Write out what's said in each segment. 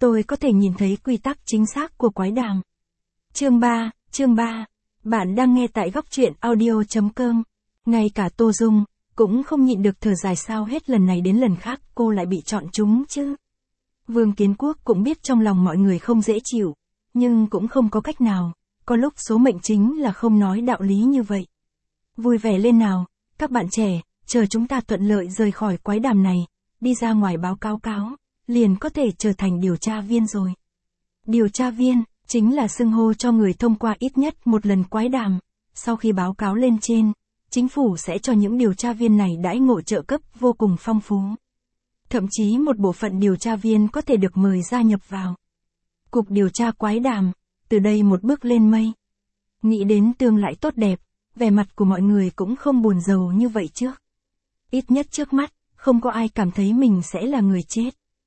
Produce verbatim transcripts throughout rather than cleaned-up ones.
tôi có thể nhìn thấy quy tắc chính xác của quái đàm. Chương ba, chương ba. Bạn đang nghe tại góc truyện audio chấm com. Ngay cả Tô Dung cũng không nhịn được thở dài, sao hết lần này đến lần khác cô lại bị chọn trúng chứ. Vương Kiến Quốc cũng biết trong lòng mọi người không dễ chịu, nhưng cũng không có cách nào, có lúc số mệnh chính là không nói đạo lý như vậy. Vui vẻ lên nào, các bạn trẻ, chờ chúng ta thuận lợi rời khỏi quái đàm này, đi ra ngoài báo cáo cáo, liền có thể trở thành điều tra viên rồi. Điều tra viên, chính là xưng hô cho người thông qua ít nhất một lần quái đàm, sau khi báo cáo lên trên, chính phủ sẽ cho những điều tra viên này đãi ngộ trợ cấp vô cùng phong phú. Thậm chí một bộ phận điều tra viên có thể được mời gia nhập vào Cục điều tra quái đàm, từ đây một bước lên mây. Nghĩ đến tương lai tốt đẹp, vẻ mặt của mọi người cũng không buồn rầu như vậy trước. Ít nhất trước mắt, không có ai cảm thấy mình sẽ là người chết.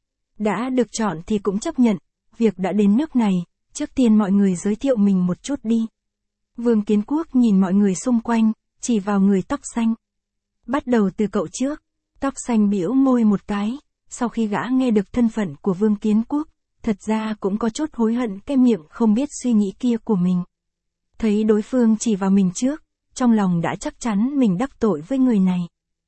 Đã được chọn thì cũng chấp nhận, việc đã đến nước này, trước tiên mọi người giới thiệu mình một chút đi. Vương Kiến Quốc nhìn mọi người xung quanh, chỉ vào người tóc xanh. Bắt đầu từ cậu trước. Tóc xanh bĩu môi một cái, sau khi gã nghe được thân phận của Vương Kiến Quốc, thật ra cũng có chút hối hận cái miệng không biết suy nghĩ kia của mình. Thấy đối phương chỉ vào mình trước, trong lòng đã chắc chắn mình đắc tội với người này.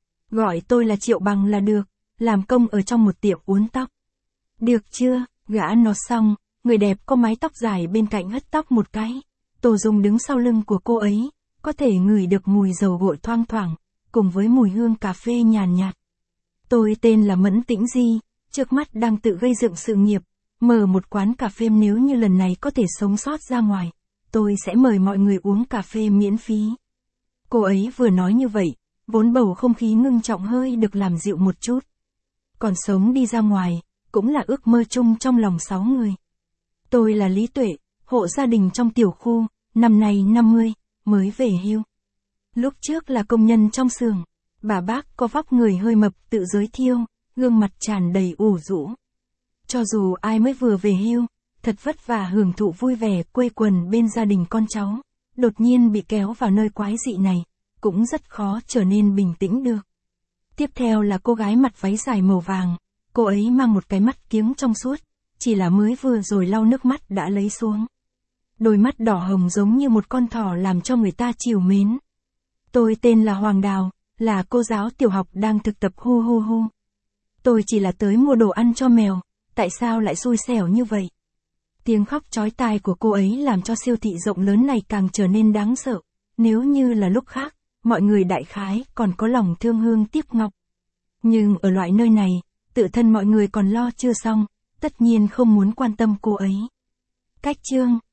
Gọi tôi là Triệu Bằng là được, làm công ở trong một tiệm uốn tóc. Được chưa, gã nói xong, người đẹp có mái tóc dài bên cạnh hất tóc một cái. Tô Dung đứng sau lưng của cô ấy, có thể ngửi được mùi dầu gội thoang thoảng, cùng với mùi hương cà phê nhàn nhạt. Tôi tên là Mẫn Tĩnh Di, trước mắt đang tự gây dựng sự nghiệp, mở một quán cà phê, nếu như lần này có thể sống sót ra ngoài, tôi sẽ mời mọi người uống cà phê miễn phí. Cô ấy vừa nói như vậy, vốn bầu không khí ngưng trọng hơi được làm dịu một chút. Còn sống đi ra ngoài, cũng là ước mơ chung trong lòng sáu người. Tôi là Lý Tuệ, hộ gia đình trong tiểu khu, năm nay năm mươi, mới về hưu. Lúc trước là công nhân trong xưởng, bà bác có vóc người hơi mập tự giới thiệu, gương mặt tràn đầy ủ rũ. Cho dù ai mới vừa về hưu, thật vất vả hưởng thụ vui vẻ quây quần bên gia đình con cháu, đột nhiên bị kéo vào nơi quái dị này, cũng rất khó trở nên bình tĩnh được. Tiếp theo là cô gái mặc váy dài màu vàng, cô ấy mang một cái mắt kiếng trong suốt, chỉ là mới vừa rồi lau nước mắt đã lấy xuống. Đôi mắt đỏ hồng giống như một con thỏ làm cho người ta trìu mến. Tôi tên là Hoàng Đào, là cô giáo tiểu học đang thực tập hu hu hu. Tôi chỉ là tới mua đồ ăn cho mèo, tại sao lại xui xẻo như vậy? Tiếng khóc chói tai của cô ấy làm cho siêu thị rộng lớn này càng trở nên đáng sợ. Nếu như là lúc khác, mọi người đại khái còn có lòng thương hương tiếc ngọc. Nhưng ở loại nơi này, tự thân mọi người còn lo chưa xong, tất nhiên không muốn quan tâm cô ấy. Cách chương